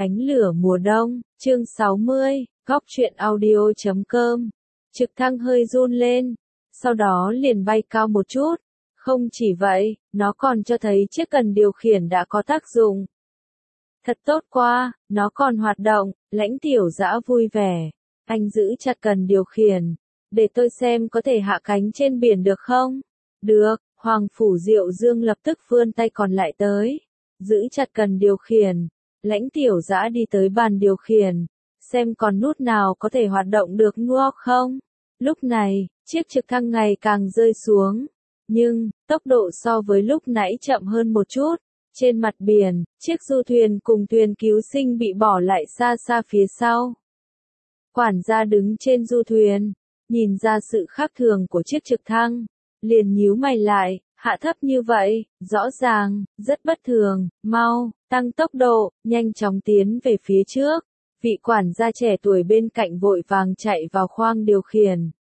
Ánh lửa mùa đông, chương 60, góc truyện audio.com. Trực thăng hơi run lên, sau đó liền bay cao một chút. Không chỉ vậy, nó còn cho thấy chiếc cần điều khiển đã có tác dụng. Thật tốt quá, nó còn hoạt động, Lãnh Tiểu Dã vui vẻ. Anh giữ chặt cần điều khiển, để tôi xem có thể hạ cánh trên biển được không? Được, Hoàng Phủ Diệu Dương lập tức vươn tay còn lại tới. Giữ chặt cần điều khiển, Lãnh Tiểu Dã đi tới bàn điều khiển, xem còn nút nào có thể hoạt động được nuốt không? Lúc này, chiếc trực thăng ngày càng rơi xuống, nhưng, tốc độ so với lúc nãy chậm hơn một chút. Trên mặt biển, chiếc du thuyền cùng thuyền cứu sinh bị bỏ lại xa xa phía sau. Quản gia đứng trên du thuyền, nhìn ra sự khác thường của chiếc trực thăng, liền nhíu mày lại, hạ thấp như vậy, rõ ràng, rất bất thường, mau, tăng tốc độ, nhanh chóng tiến về phía trước. Vị quản gia trẻ tuổi bên cạnh vội vàng chạy vào khoang điều khiển.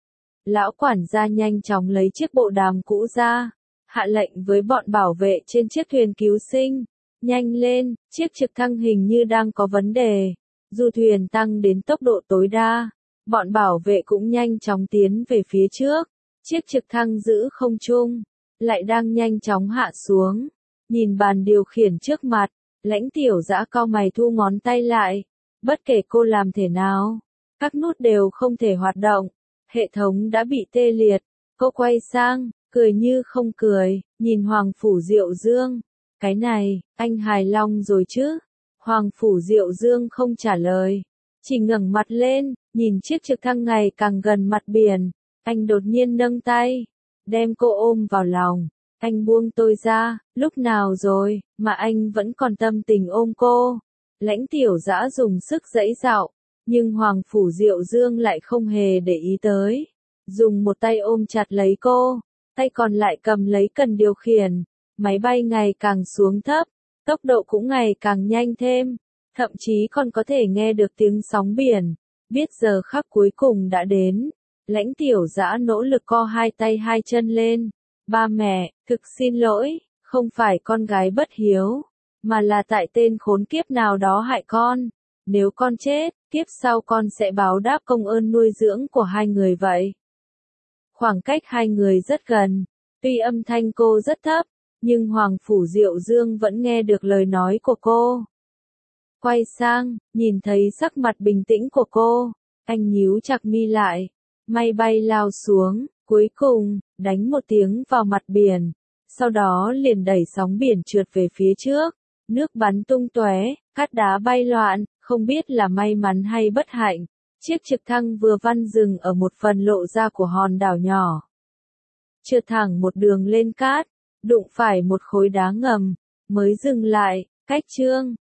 Lão quản gia nhanh chóng lấy chiếc bộ đàm cũ ra, hạ lệnh với bọn bảo vệ trên chiếc thuyền cứu sinh. Nhanh lên, chiếc trực thăng hình như đang có vấn đề. Du thuyền tăng đến tốc độ tối đa. Bọn bảo vệ cũng nhanh chóng tiến về phía trước. Chiếc trực thăng giữ không trung, lại đang nhanh chóng hạ xuống. Nhìn bàn điều khiển trước mặt, Lãnh Tiểu Dã cau mày thu ngón tay lại. Bất kể cô làm thế nào, các nút đều không thể hoạt động. Hệ thống đã bị tê liệt. Cô quay sang, cười như không cười, nhìn Hoàng Phủ Diệu Dương. Cái này, anh hài lòng rồi chứ? Hoàng Phủ Diệu Dương không trả lời, chỉ ngẩng mặt lên, nhìn chiếc trực thăng ngày càng gần mặt biển. Anh đột nhiên nâng tay, đem cô ôm vào lòng. Anh buông tôi ra, lúc nào rồi, mà anh vẫn còn tâm tình ôm cô. Lãnh Tiểu Dã dùng sức giãy giụa, nhưng Hoàng Phủ Diệu Dương lại không hề để ý tới. Dùng một tay ôm chặt lấy cô, tay còn lại cầm lấy cần điều khiển. Máy bay ngày càng xuống thấp, tốc độ cũng ngày càng nhanh thêm, thậm chí còn có thể nghe được tiếng sóng biển. Biết giờ khắc cuối cùng đã đến, Lãnh Tiểu Dã nỗ lực co hai tay hai chân lên. Ba mẹ, thực xin lỗi, không phải con gái bất hiếu, mà là tại tên khốn kiếp nào đó hại con. Nếu con chết, kiếp sau con sẽ báo đáp công ơn nuôi dưỡng của hai người vậy. Khoảng cách hai người rất gần, tuy âm thanh cô rất thấp, nhưng Hoàng Phủ Diệu Dương vẫn nghe được lời nói của cô. Quay sang, nhìn thấy sắc mặt bình tĩnh của cô, anh nhíu chặt mi lại. Máy bay lao xuống, cuối cùng, đánh một tiếng vào mặt biển, sau đó liền đẩy sóng biển trượt về phía trước. Nước bắn tung tóe, cát đá bay loạn, không biết là may mắn hay bất hạnh. Chiếc trực thăng vừa vặn dừng ở một phần lộ ra của hòn đảo nhỏ. Trượt thẳng một đường lên cát, đụng phải một khối đá ngầm, mới dừng lại. Cách chương